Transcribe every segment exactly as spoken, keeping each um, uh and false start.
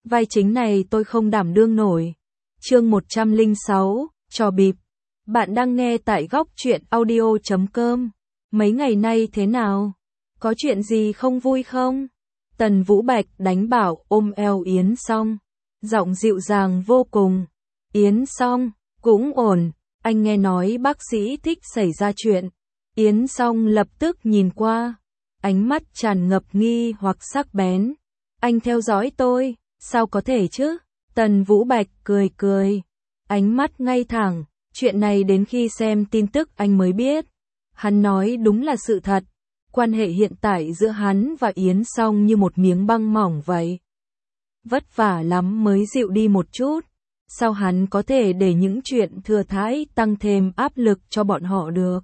vai chính này tôi không đảm đương nổi. Chương một trăm lẻ sáu, trò bịp. Bạn đang nghe tại góc truyện audio chấm com. Mấy ngày nay thế nào? Có chuyện gì không vui không? Tần Vũ Bạch đánh bảo ôm eo Yến Song, giọng dịu dàng vô cùng. Yến Song, cũng ổn, anh nghe nói bác sĩ thích xảy ra chuyện. Yến Song lập tức nhìn qua, ánh mắt tràn ngập nghi hoặc sắc bén. Anh theo dõi tôi, sao có thể chứ? Tần Vũ Bạch cười cười, ánh mắt ngay thẳng, chuyện này đến khi xem tin tức anh mới biết. Hắn nói đúng là sự thật, quan hệ hiện tại giữa hắn và Yến Song như một miếng băng mỏng vậy. Vất vả lắm mới dịu đi một chút, sao hắn có thể để những chuyện thừa thãi tăng thêm áp lực cho bọn họ được?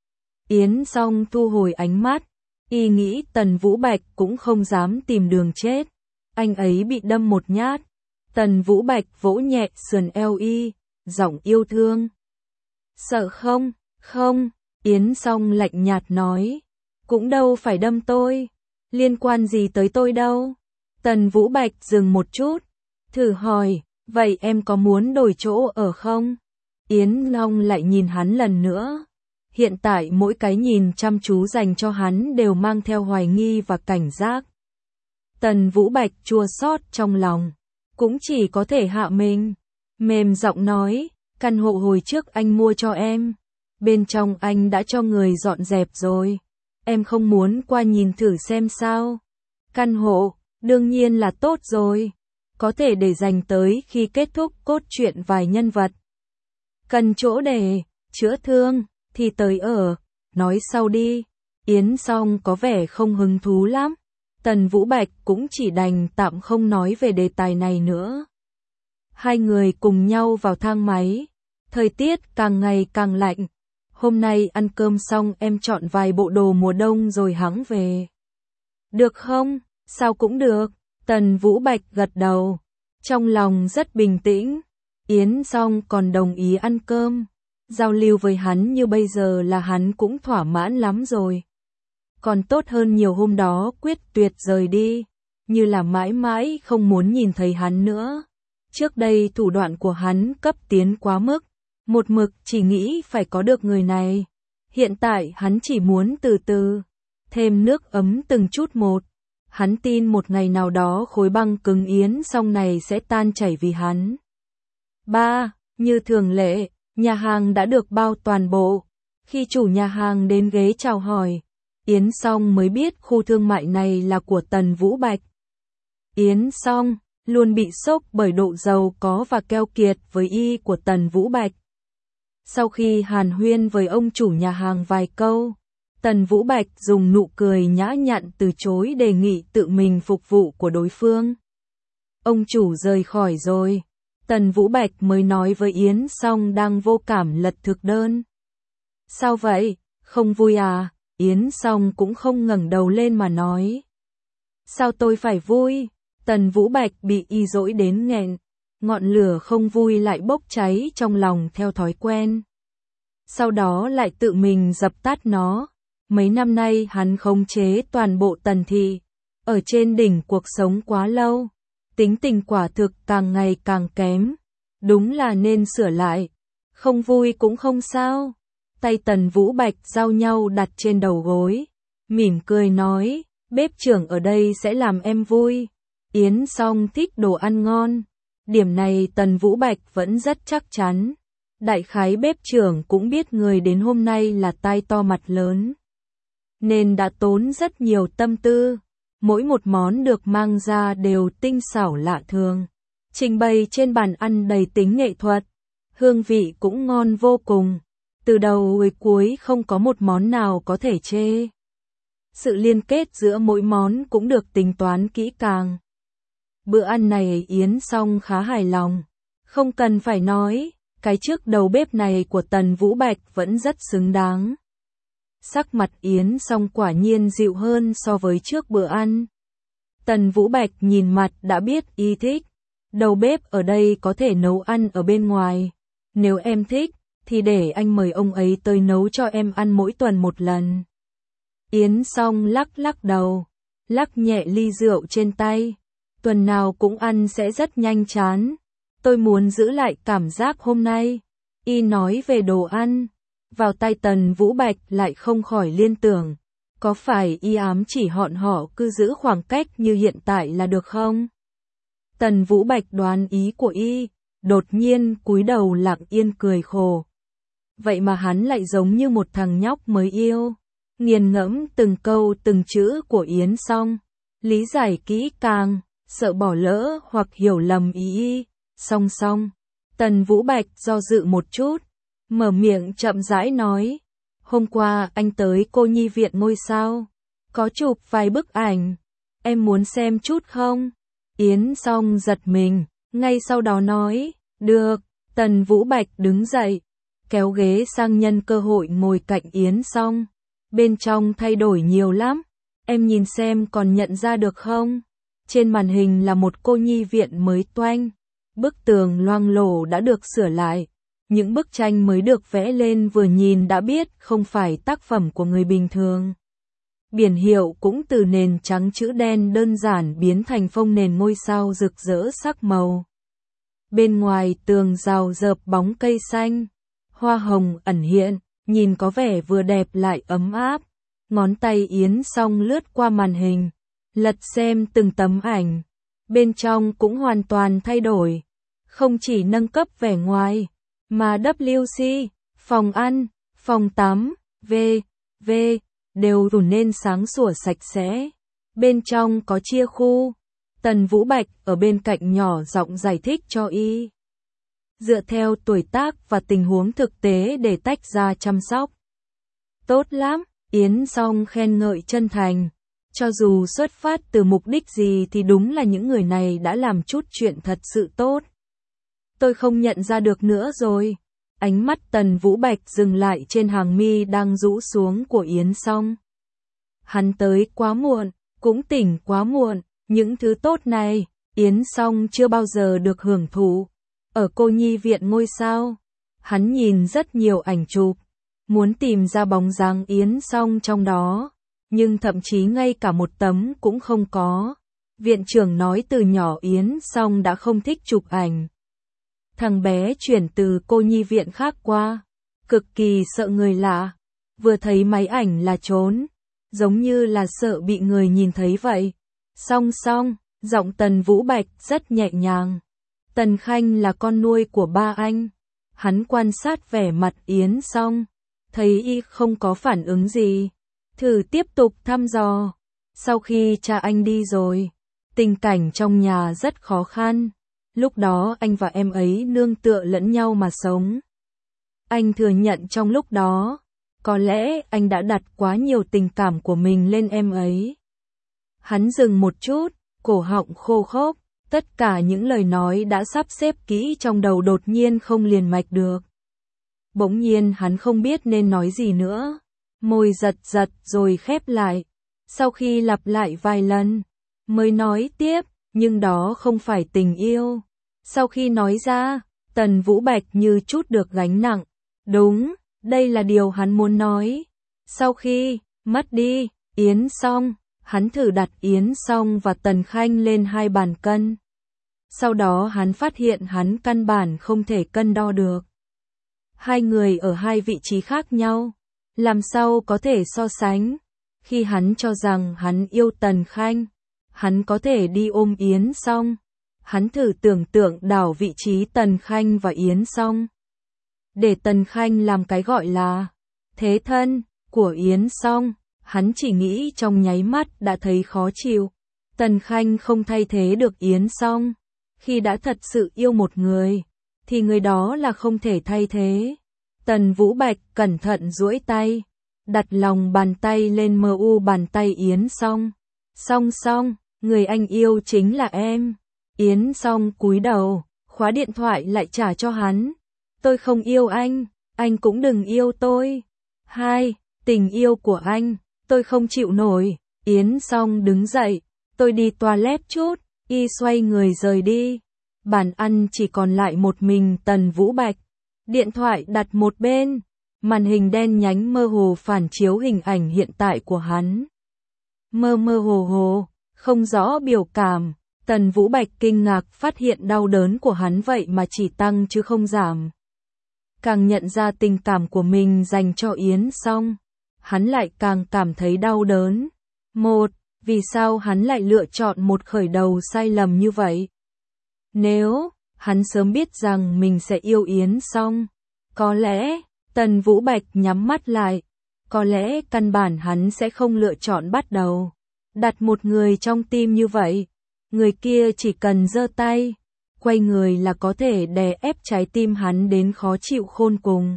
Yến Song thu hồi ánh mắt, y nghĩ Tần Vũ Bạch cũng không dám tìm đường chết. Anh ấy bị đâm một nhát. Tần Vũ Bạch vỗ nhẹ sườn eo y, giọng yêu thương. Sợ không? Không, Yến Song lạnh nhạt nói. Cũng đâu phải đâm tôi, liên quan gì tới tôi đâu. Tần Vũ Bạch dừng một chút, thử hỏi, vậy em có muốn đổi chỗ ở không? Yến Long lại nhìn hắn lần nữa. Hiện tại mỗi cái nhìn chăm chú dành cho hắn đều mang theo hoài nghi và cảnh giác. Tần Vũ Bạch chua xót trong lòng, cũng chỉ có thể hạ mình, mềm giọng nói, căn hộ hồi trước anh mua cho em, bên trong anh đã cho người dọn dẹp rồi, em không muốn qua nhìn thử xem sao? Căn hộ, đương nhiên là tốt rồi, có thể để dành tới khi kết thúc cốt truyện vài nhân vật. Cần chỗ để chữa thương thì tới ở, nói sau đi. Yến Song có vẻ không hứng thú lắm. Tần Vũ Bạch cũng chỉ đành tạm không nói về đề tài này nữa. Hai người cùng nhau vào thang máy. Thời tiết càng ngày càng lạnh. Hôm nay ăn cơm xong em chọn vài bộ đồ mùa đông rồi hẵng về. Được không? Sao cũng được. Tần Vũ Bạch gật đầu. Trong lòng rất bình tĩnh. Yến Song còn đồng ý ăn cơm. Giao lưu với hắn như bây giờ là hắn cũng thỏa mãn lắm rồi. Còn tốt hơn nhiều hôm đó quyết tuyệt rời đi, như là mãi mãi không muốn nhìn thấy hắn nữa. Trước đây thủ đoạn của hắn cấp tiến quá mức, một mực chỉ nghĩ phải có được người này. Hiện tại hắn chỉ muốn từ từ, thêm nước ấm từng chút một. Hắn tin một ngày nào đó khối băng cứng Yến Song này sẽ tan chảy vì hắn. Ba, như thường lệ, nhà hàng đã được bao toàn bộ. Khi chủ nhà hàng đến ghế chào hỏi, Yến Song mới biết khu thương mại này là của Tần Vũ Bạch. Yến Song luôn bị sốc bởi độ giàu có và keo kiệt với y của Tần Vũ Bạch. Sau khi hàn huyên với ông chủ nhà hàng vài câu, Tần Vũ Bạch dùng nụ cười nhã nhặn từ chối đề nghị tự mình phục vụ của đối phương. Ông chủ rời khỏi rồi, Tần Vũ Bạch mới nói với Yến Song đang vô cảm lật thực đơn. Sao vậy, không vui à? Yến Song cũng không ngẩng đầu lên mà nói. Sao tôi phải vui? Tần Vũ Bạch bị y dỗi đến nghẹn, ngọn lửa không vui lại bốc cháy trong lòng theo thói quen. Sau đó lại tự mình dập tắt nó. Mấy năm nay hắn khống chế toàn bộ Tần thị, ở trên đỉnh cuộc sống quá lâu, tính tình quả thực càng ngày càng kém. Đúng là nên sửa lại. Không vui cũng không sao. Tay Tần Vũ Bạch giao nhau đặt trên đầu gối, mỉm cười nói, bếp trưởng ở đây sẽ làm em vui. Yến Song thích đồ ăn ngon, điểm này Tần Vũ Bạch vẫn rất chắc chắn. Đại khái bếp trưởng cũng biết người đến hôm nay là tai to mặt lớn, nên đã tốn rất nhiều tâm tư. Mỗi một món được mang ra đều tinh xảo lạ thường, trình bày trên bàn ăn đầy tính nghệ thuật, hương vị cũng ngon vô cùng. Từ đầu tới cuối không có một món nào có thể chê. Sự liên kết giữa mỗi món cũng được tính toán kỹ càng. Bữa ăn này Yến Song khá hài lòng. Không cần phải nói, cái chiếc đầu bếp này của Tần Vũ Bạch vẫn rất xứng đáng. Sắc mặt Yến Song quả nhiên dịu hơn so với trước bữa ăn. Tần Vũ Bạch nhìn mặt đã biết y thích. Đầu bếp ở đây có thể nấu ăn ở bên ngoài. Nếu em thích, thì để anh mời ông ấy tới nấu cho em ăn mỗi tuần một lần. Yến Song lắc lắc đầu, lắc nhẹ ly rượu trên tay. tuần nào cũng ăn sẽ rất nhanh chán. Tôi muốn giữ lại cảm giác hôm nay. Y nói về đồ ăn. Vào tai Tần Vũ Bạch lại không khỏi liên tưởng. Có phải y ám chỉ họn họ cứ giữ khoảng cách như hiện tại là được không? Tần Vũ Bạch đoán ý của y, đột nhiên cúi đầu lặng yên cười khổ. Vậy mà hắn lại giống như một thằng nhóc mới yêu. Nghiền ngẫm từng câu từng chữ của Yến Song. Lý giải kỹ càng, sợ bỏ lỡ hoặc hiểu lầm ý y. Song song, Tần Vũ Bạch do dự một chút, mở miệng chậm rãi nói. Hôm qua anh tới cô nhi viện ngôi sao, có chụp vài bức ảnh, em muốn xem chút không? Yến Song giật mình, ngay sau đó nói, được. Tần Vũ Bạch đứng dậy, kéo ghế sang nhân cơ hội ngồi cạnh Yến Song. Bên trong thay đổi nhiều lắm, em nhìn xem còn nhận ra được không? Trên màn hình là một cô nhi viện mới toanh, bức tường loang lổ đã được sửa lại. Những bức tranh mới được vẽ lên vừa nhìn đã biết không phải tác phẩm của người bình thường. Biển hiệu cũng từ nền trắng chữ đen đơn giản biến thành phông nền ngôi sao rực rỡ sắc màu. Bên ngoài tường rào rợp bóng cây xanh, hoa hồng ẩn hiện, nhìn có vẻ vừa đẹp lại ấm áp. Ngón tay Yến Song lướt qua màn hình, lật xem từng tấm ảnh. Bên trong cũng hoàn toàn thay đổi, không chỉ nâng cấp vẻ ngoài, mà W C, phòng ăn, phòng tắm, V, V, đều đủ nên sáng sủa sạch sẽ. Bên trong có chia khu. Tần Vũ Bạch ở bên cạnh nhỏ giọng giải thích cho y. Dựa theo tuổi tác và tình huống thực tế để tách ra chăm sóc. Tốt lắm, Yến Song khen ngợi chân thành. Cho dù xuất phát từ mục đích gì thì đúng là những người này đã làm chút chuyện thật sự tốt. Tôi không nhận ra được nữa rồi. Ánh mắt Tần Vũ Bạch dừng lại trên hàng mi đang rũ xuống của Yến Song. Hắn tới quá muộn, cũng tỉnh quá muộn, những thứ tốt này, Yến Song chưa bao giờ được hưởng thụ. Ở cô nhi viện ngôi sao, hắn nhìn rất nhiều ảnh chụp, muốn tìm ra bóng dáng Yến Song trong đó, nhưng thậm chí ngay cả một tấm cũng không có. Viện trưởng nói từ nhỏ Yến Song đã không thích chụp ảnh. Thằng bé chuyển từ cô nhi viện khác qua, cực kỳ sợ người lạ, vừa thấy máy ảnh là trốn, giống như là sợ bị người nhìn thấy vậy. Song song, giọng Tần Vũ Bạch rất nhẹ nhàng. Tần Khanh là con nuôi của ba anh. Hắn quan sát vẻ mặt Yến Song, thấy y không có phản ứng gì, thử tiếp tục thăm dò. Sau khi cha anh đi rồi, tình cảnh trong nhà rất khó khăn. Lúc đó anh và em ấy nương tựa lẫn nhau mà sống. Anh thừa nhận trong lúc đó, có lẽ anh đã đặt quá nhiều tình cảm của mình lên em ấy. Hắn dừng một chút, cổ họng khô khốc, tất cả những lời nói đã sắp xếp kỹ trong đầu đột nhiên không liền mạch được. Bỗng nhiên hắn không biết nên nói gì nữa, môi giật giật rồi khép lại. Sau khi lặp lại vài lần, mới nói tiếp, nhưng đó không phải tình yêu. Sau khi nói ra, Tần Vũ Bạch như chút được gánh nặng. Đúng, đây là điều hắn muốn nói. Sau khi mất đi Yến Song, hắn thử đặt Yến Song và Tần Khanh lên hai bàn cân. Sau đó hắn phát hiện hắn căn bản không thể cân đo được. Hai người ở hai vị trí khác nhau, làm sao có thể so sánh? Khi hắn cho rằng hắn yêu Tần Khanh, hắn có thể đi ôm Yến Song. Hắn thử tưởng tượng đảo vị trí Tần Khanh và Yến Song. Để Tần Khanh làm cái gọi là thế thân của Yến Song, hắn chỉ nghĩ trong nháy mắt đã thấy khó chịu. Tần Khanh không thay thế được Yến Song. Khi đã thật sự yêu một người, thì người đó là không thể thay thế. Tần Vũ Bạch cẩn thận duỗi tay, đặt lòng bàn tay lên mờ u bàn tay Yến Song. Song Song, người anh yêu chính là em. Yến Song cúi đầu, khóa điện thoại lại trả cho hắn. Tôi không yêu anh, anh cũng đừng yêu tôi. Hai, tình yêu của anh, tôi không chịu nổi. Yến Song đứng dậy, tôi đi toilet chút, y xoay người rời đi. Bàn ăn chỉ còn lại một mình Tần Vũ Bạch. Điện thoại đặt một bên, màn hình đen nhánh mơ hồ phản chiếu hình ảnh hiện tại của hắn. Mơ mơ hồ hồ, không rõ biểu cảm, Tần Vũ Bạch kinh ngạc phát hiện đau đớn của hắn vậy mà chỉ tăng chứ không giảm. Càng nhận ra tình cảm của mình dành cho Yến Song, hắn lại càng cảm thấy đau đớn. Một, vì sao hắn lại lựa chọn một khởi đầu sai lầm như vậy? Nếu hắn sớm biết rằng mình sẽ yêu Yến Song, có lẽ Tần Vũ Bạch nhắm mắt lại, có lẽ căn bản hắn sẽ không lựa chọn bắt đầu đặt một người trong tim như vậy. Người kia chỉ cần giơ tay, quay người là có thể đè ép trái tim hắn đến khó chịu khôn cùng.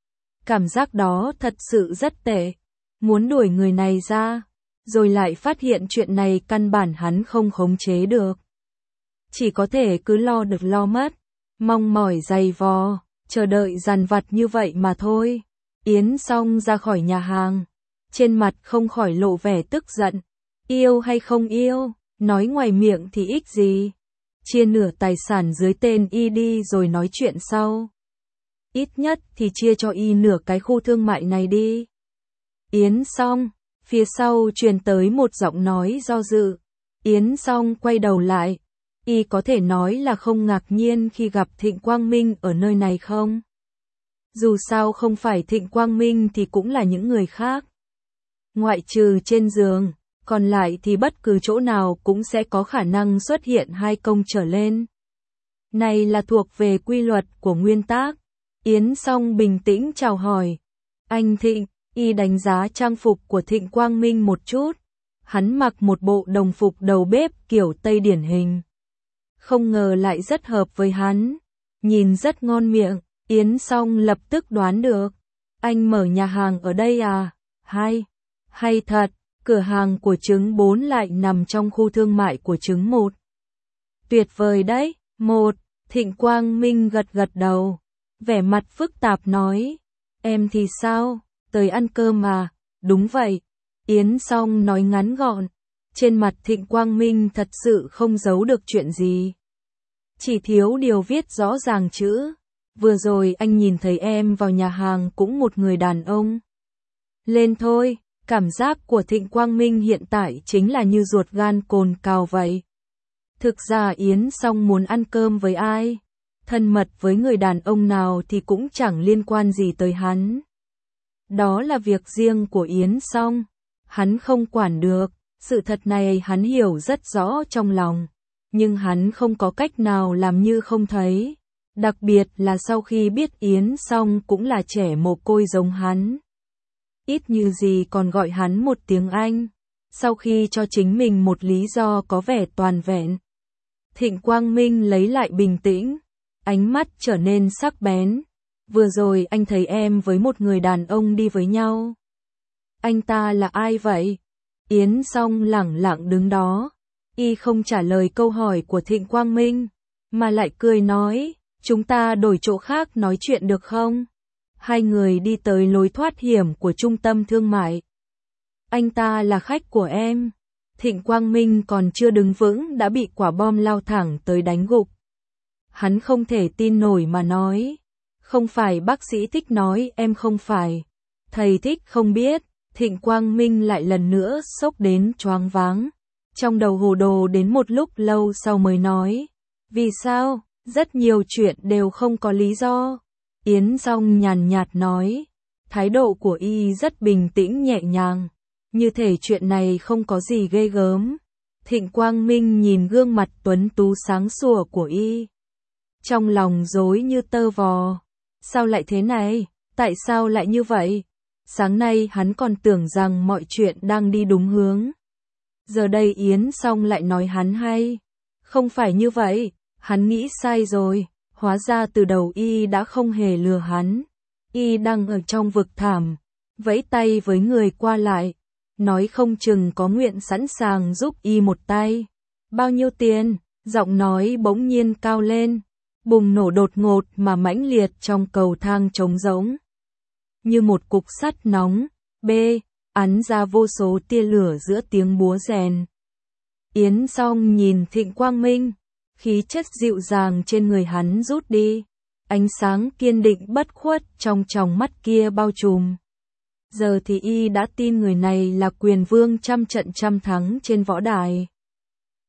Cảm giác đó thật sự rất tệ. Muốn đuổi người này ra, rồi lại phát hiện chuyện này căn bản hắn không khống chế được. Chỉ có thể cứ lo được lo mất, mong mỏi giày vò, chờ đợi dằn vặt như vậy mà thôi. Yến Song ra khỏi nhà hàng, trên mặt không khỏi lộ vẻ tức giận. Yêu hay không yêu, nói ngoài miệng thì ích gì. Chia nửa tài sản dưới tên y đi rồi nói chuyện sau. Ít nhất thì chia cho y nửa cái khu thương mại này đi. Yến Song, phía sau truyền tới một giọng nói do dự. Yến Song quay đầu lại. Y có thể nói là không ngạc nhiên khi gặp Thịnh Quang Minh ở nơi này không? Dù sao không phải Thịnh Quang Minh thì cũng là những người khác. Ngoại trừ trên giường, còn lại thì bất cứ chỗ nào cũng sẽ có khả năng xuất hiện hai công trở lên. Này là thuộc về quy luật của nguyên tắc. Yến Song bình tĩnh chào hỏi. Anh Thịnh, y đánh giá trang phục của Thịnh Quang Minh một chút. Hắn mặc một bộ đồng phục đầu bếp kiểu Tây điển hình. Không ngờ lại rất hợp với hắn. Nhìn rất ngon miệng, Yến Song lập tức đoán được. Anh mở nhà hàng ở đây à? Hay, hay thật. Cửa hàng của trứng bốn lại nằm trong khu thương mại của trứng một. Tuyệt vời đấy. Một, Thịnh Quang Minh gật gật đầu. Vẻ mặt phức tạp nói. Em thì sao? Tới ăn cơm mà. Đúng vậy. Yến Song nói ngắn gọn. Trên mặt Thịnh Quang Minh thật sự không giấu được chuyện gì. Chỉ thiếu điều viết rõ ràng chữ. Vừa rồi anh nhìn thấy em vào nhà hàng cũng một người đàn ông. Lên thôi. Cảm giác của Thịnh Quang Minh hiện tại chính là như ruột gan cồn cào vậy. Thực ra Yến Song muốn ăn cơm với ai, thân mật với người đàn ông nào thì cũng chẳng liên quan gì tới hắn. Đó là việc riêng của Yến Song, hắn không quản được, sự thật này hắn hiểu rất rõ trong lòng, nhưng hắn không có cách nào làm như không thấy, đặc biệt là sau khi biết Yến Song cũng là trẻ mồ côi giống hắn. Ít như gì còn gọi hắn một tiếng anh, sau khi cho chính mình một lý do có vẻ toàn vẹn. Thịnh Quang Minh lấy lại bình tĩnh, ánh mắt trở nên sắc bén. Vừa rồi anh thấy em với một người đàn ông đi với nhau. Anh ta là ai vậy? Yến Song lẳng lặng đứng đó, y không trả lời câu hỏi của Thịnh Quang Minh, mà lại cười nói, chúng ta đổi chỗ khác nói chuyện được không? Hai người đi tới lối thoát hiểm của trung tâm thương mại. Anh ta là khách của em. Thịnh Quang Minh còn chưa đứng vững đã bị quả bom lao thẳng tới đánh gục. Hắn không thể tin nổi mà nói. Không phải bác sĩ thích nói em không phải. Thầy thích không biết. Thịnh Quang Minh lại lần nữa sốc đến choáng váng. Trong đầu hồ đồ đến một lúc lâu sau mới nói. Vì sao? Rất nhiều chuyện đều không có lý do. Yến Song nhàn nhạt nói. Thái độ của y rất bình tĩnh nhẹ nhàng. Như thể chuyện này không có gì ghê gớm. Thịnh Quang Minh nhìn gương mặt tuấn tú sáng sủa của y. Trong lòng rối như tơ vò. Sao lại thế này? Tại sao lại như vậy? Sáng nay hắn còn tưởng rằng mọi chuyện đang đi đúng hướng. Giờ đây Yến Song lại nói hắn hay. Không phải như vậy, hắn nghĩ sai rồi. Hóa ra từ đầu y đã không hề lừa hắn. Y đang ở trong vực thảm. Vẫy tay với người qua lại. Nói không chừng có nguyện sẵn sàng giúp y một tay. Bao nhiêu tiền? Giọng nói bỗng nhiên cao lên. Bùng nổ đột ngột mà mãnh liệt trong cầu thang trống rỗng. Như một cục sắt nóng. B. Ắn ra vô số tia lửa giữa tiếng búa rèn. Yến Song nhìn Thịnh Quang Minh. Khí chất dịu dàng trên người hắn rút đi. Ánh sáng kiên định bất khuất trong tròng mắt kia bao trùm. Giờ thì y đã tin người này là quyền vương trăm trận trăm thắng trên võ đài.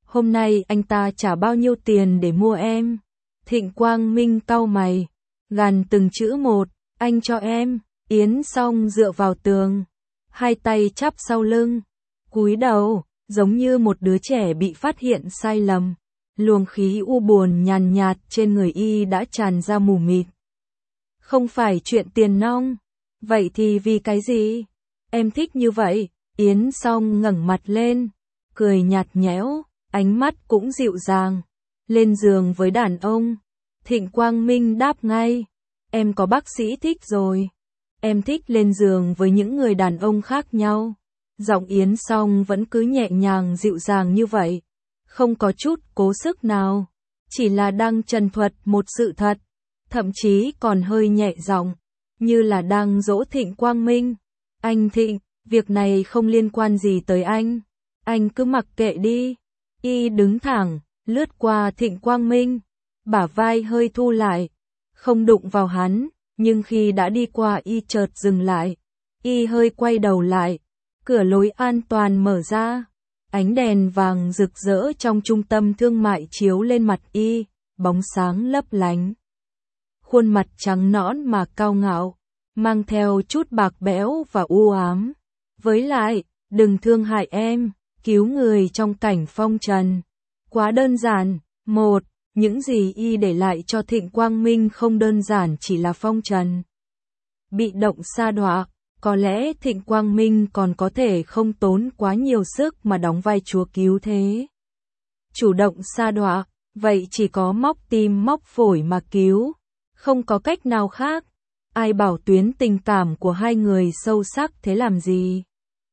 Hôm nay anh ta trả bao nhiêu tiền để mua em? Thịnh Quang Minh cau mày, gàn từng chữ một, anh cho em. Yến Song dựa vào tường, hai tay chắp sau lưng, cúi đầu, giống như một đứa trẻ bị phát hiện sai lầm. Luồng khí u buồn nhàn nhạt trên người y đã tràn ra mù mịt. Không phải chuyện tiền nong. Vậy thì vì cái gì? Em thích như vậy. Yến Song ngẩng mặt lên, cười nhạt nhẽo, ánh mắt cũng dịu dàng. Lên giường với đàn ông. Thịnh Quang Minh đáp ngay. Em có bác sĩ thích rồi. Em thích lên giường với những người đàn ông khác nhau. Giọng Yến Song vẫn cứ nhẹ nhàng dịu dàng như vậy. Không có chút cố sức nào. Chỉ là đang trần thuật một sự thật. Thậm chí còn hơi nhẹ giọng, như là đang dỗ Thịnh Quang Minh. Anh Thịnh, việc này không liên quan gì tới anh. Anh cứ mặc kệ đi. Y đứng thẳng, lướt qua Thịnh Quang Minh. Bả vai hơi thu lại. Không đụng vào hắn, nhưng khi đã đi qua y chợt dừng lại. Y hơi quay đầu lại. Cửa lối an toàn mở ra. Ánh đèn vàng rực rỡ trong trung tâm thương mại chiếu lên mặt y, bóng sáng lấp lánh. Khuôn mặt trắng nõn mà cao ngạo, mang theo chút bạc bẽo và u ám. Với lại, đừng thương hại em, cứu người trong cảnh phong trần. Quá đơn giản. Một, những gì y để lại cho Thịnh Quang Minh không đơn giản chỉ là phong trần. Bị động sa đọa. Có lẽ Thịnh Quang Minh còn có thể không tốn quá nhiều sức mà đóng vai chúa cứu thế. Chủ động sa đọa, vậy chỉ có móc tim móc phổi mà cứu. Không có cách nào khác. Ai bảo tuyến tình cảm của hai người sâu sắc thế làm gì?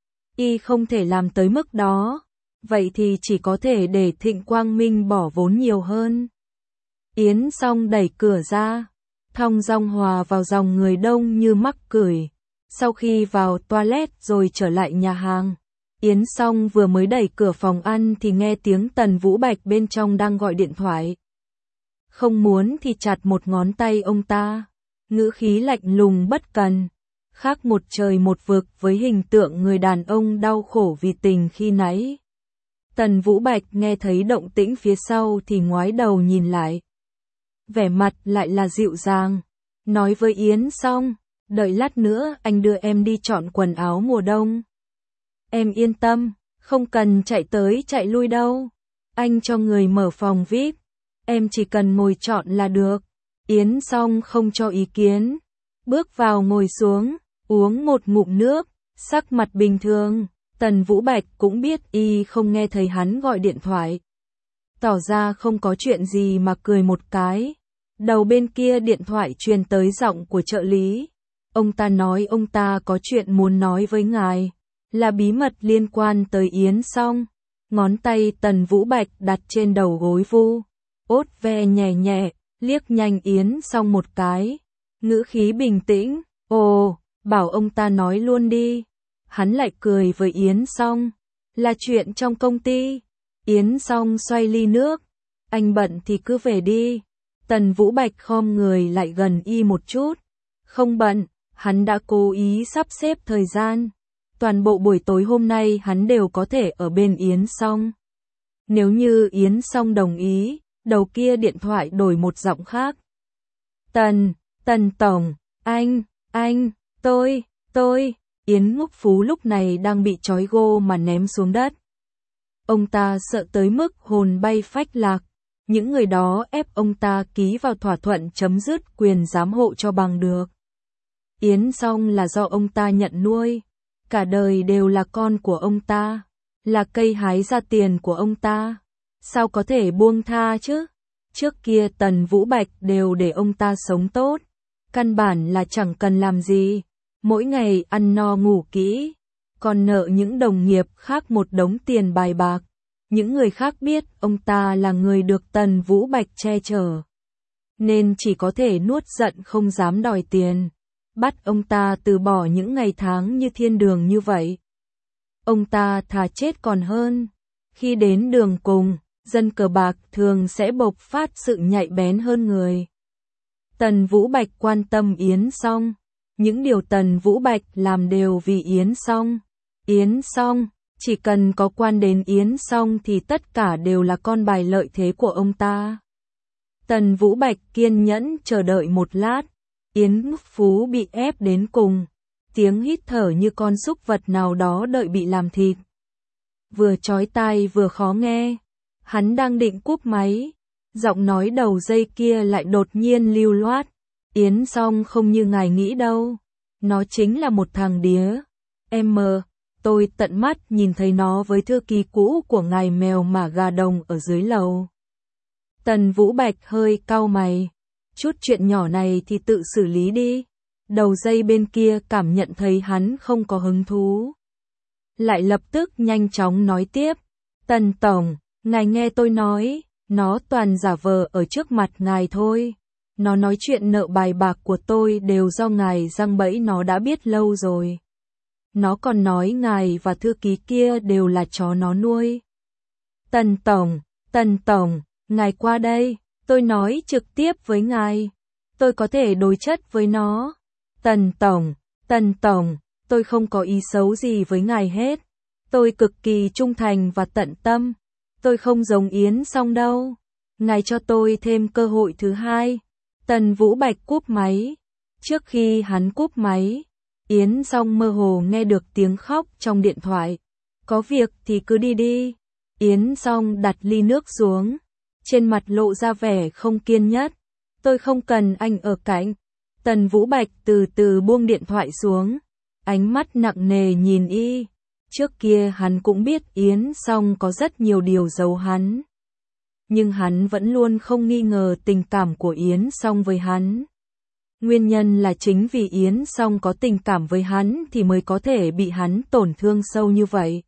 Y không thể làm tới mức đó. Vậy thì chỉ có thể để Thịnh Quang Minh bỏ vốn nhiều hơn. Yến Song đẩy cửa ra, thong dong hòa vào dòng người đông như mắc cười. Sau khi vào toilet rồi trở lại nhà hàng, Yến Song vừa mới đẩy cửa phòng ăn thì nghe tiếng Tần Vũ Bạch bên trong đang gọi điện thoại. Không muốn thì chặt một ngón tay ông ta, ngữ khí lạnh lùng bất cần, khác một trời một vực với hình tượng người đàn ông đau khổ vì tình khi nãy. Tần Vũ Bạch nghe thấy động tĩnh phía sau thì ngoái đầu nhìn lại. Vẻ mặt lại là dịu dàng, nói với Yến Song. Đợi lát nữa anh đưa em đi chọn quần áo mùa đông. Em yên tâm, không cần chạy tới chạy lui đâu. Anh cho người mở phòng vi ai pi, em chỉ cần ngồi chọn là được. Yến Song không cho ý kiến, bước vào ngồi xuống, uống một ngụm nước, sắc mặt bình thường. Tần Vũ Bạch cũng biết y không nghe thấy hắn gọi điện thoại. Tỏ ra không có chuyện gì mà cười một cái. Đầu bên kia điện thoại truyền tới giọng của trợ lý. Ông ta nói ông ta có chuyện muốn nói với ngài, là bí mật liên quan tới Yến Song. Ngón tay Tần Vũ Bạch đặt trên đầu gối vu, ốt ve nhẹ nhẹ, liếc nhanh Yến Song một cái. Ngữ khí bình tĩnh, ồ, bảo ông ta nói luôn đi. Hắn lại cười với Yến Song, là chuyện trong công ty. Yến Song xoay ly nước, anh bận thì cứ về đi. Tần Vũ Bạch khom người lại gần y một chút, không bận. Hắn đã cố ý sắp xếp thời gian. Toàn bộ buổi tối hôm nay hắn đều có thể ở bên Yến Song. Nếu như Yến Song đồng ý, đầu kia điện thoại đổi một giọng khác. Tần, Tần Tổng, anh, anh, tôi, tôi. Yến Ngúc Phú lúc này đang bị trói gô mà ném xuống đất. Ông ta sợ tới mức hồn bay phách lạc. Những người đó ép ông ta ký vào thỏa thuận chấm dứt quyền giám hộ cho bằng được. Yến Song là do ông ta nhận nuôi, cả đời đều là con của ông ta, là cây hái ra tiền của ông ta. Sao có thể buông tha chứ? Trước kia Tần Vũ Bạch đều để ông ta sống tốt, căn bản là chẳng cần làm gì, mỗi ngày ăn no ngủ kỹ, còn nợ những đồng nghiệp khác một đống tiền bài bạc. Những người khác biết ông ta là người được Tần Vũ Bạch che chở, nên chỉ có thể nuốt giận không dám đòi tiền. Bắt ông ta từ bỏ những ngày tháng như thiên đường như vậy. Ông ta thà chết còn hơn. Khi đến đường cùng, dân cờ bạc thường sẽ bộc phát sự nhạy bén hơn người. Tần Vũ Bạch quan tâm Yến Song. Những điều Tần Vũ Bạch làm đều vì Yến Song. Yến Song, Chỉ cần có quan đến Yến Song thì tất cả đều là con bài lợi thế của ông ta. Tần Vũ Bạch kiên nhẫn chờ đợi một lát, Yến Phú bị ép đến cùng, tiếng hít thở như con súc vật nào đó đợi bị làm thịt. Vừa chói tai vừa khó nghe, hắn đang định cúp máy, giọng nói đầu dây kia lại đột nhiên lưu loát, Yến Song không như ngài nghĩ đâu, nó chính là một thằng đía. Em mờ, tôi tận mắt nhìn thấy nó với thư ký cũ của ngài mèo mà gà đồng ở dưới lầu. Tần Vũ Bạch hơi cau mày, chút chuyện nhỏ này thì tự xử lý đi. Đầu dây bên kia cảm nhận thấy hắn không có hứng thú, lại lập tức nhanh chóng nói tiếp, Tần Tổng, ngài nghe tôi nói, nó toàn giả vờ ở trước mặt ngài thôi. Nó nói chuyện nợ bài bạc của tôi đều do ngài giăng bẫy nó đã biết lâu rồi. Nó còn nói ngài và thư ký kia đều là chó nó nuôi. Tần Tổng, Tần Tổng, ngài qua đây, tôi nói trực tiếp với ngài. Tôi có thể đối chất với nó. Tần Tổng, Tần Tổng, tôi không có ý xấu gì với ngài hết. Tôi cực kỳ trung thành và tận tâm. Tôi không giống Yến Song đâu. Ngài cho tôi thêm cơ hội thứ hai. Tần Vũ Bạch cúp máy. Trước khi hắn cúp máy, Yến Song mơ hồ nghe được tiếng khóc trong điện thoại. Có việc thì cứ đi đi. Yến Song đặt ly nước xuống, trên mặt lộ ra vẻ không kiên nhẫn. Tôi không cần anh ở cạnh. Tần Vũ Bạch từ từ buông điện thoại xuống, ánh mắt nặng nề nhìn y. Trước kia hắn cũng biết Yến Song có rất nhiều điều giấu hắn, nhưng hắn vẫn luôn không nghi ngờ tình cảm của Yến Song với hắn. Nguyên nhân là chính vì Yến Song có tình cảm với hắn thì mới có thể bị hắn tổn thương sâu như vậy.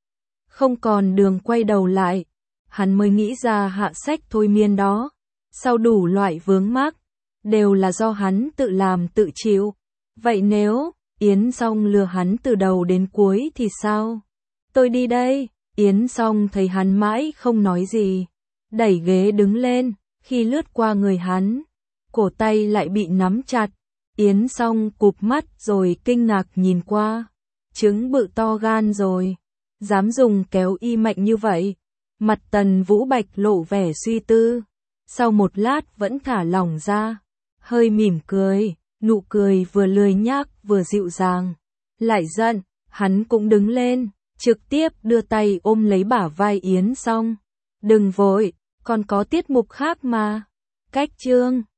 Không còn đường quay đầu lại, hắn mới nghĩ ra hạ sách thôi miên đó. Sau đủ loại vướng mắc, đều là do hắn tự làm tự chịu. Vậy nếu Yến Song lừa hắn từ đầu đến cuối thì sao? Tôi đi đây. Yến Song thấy hắn mãi không nói gì, đẩy ghế đứng lên, khi lướt qua người hắn, cổ tay lại bị nắm chặt. Yến Song cụp mắt rồi kinh ngạc nhìn qua, trứng bự to gan rồi, dám dùng kéo y mạnh như vậy. Mặt Tần Vũ Bạch lộ vẻ suy tư, sau một lát vẫn thả lỏng ra, hơi mỉm cười, nụ cười vừa lười nhác vừa dịu dàng. Lại giận, hắn cũng đứng lên, trực tiếp đưa tay ôm lấy bả vai Yến Song. Đừng vội, còn có tiết mục khác mà. Cách chương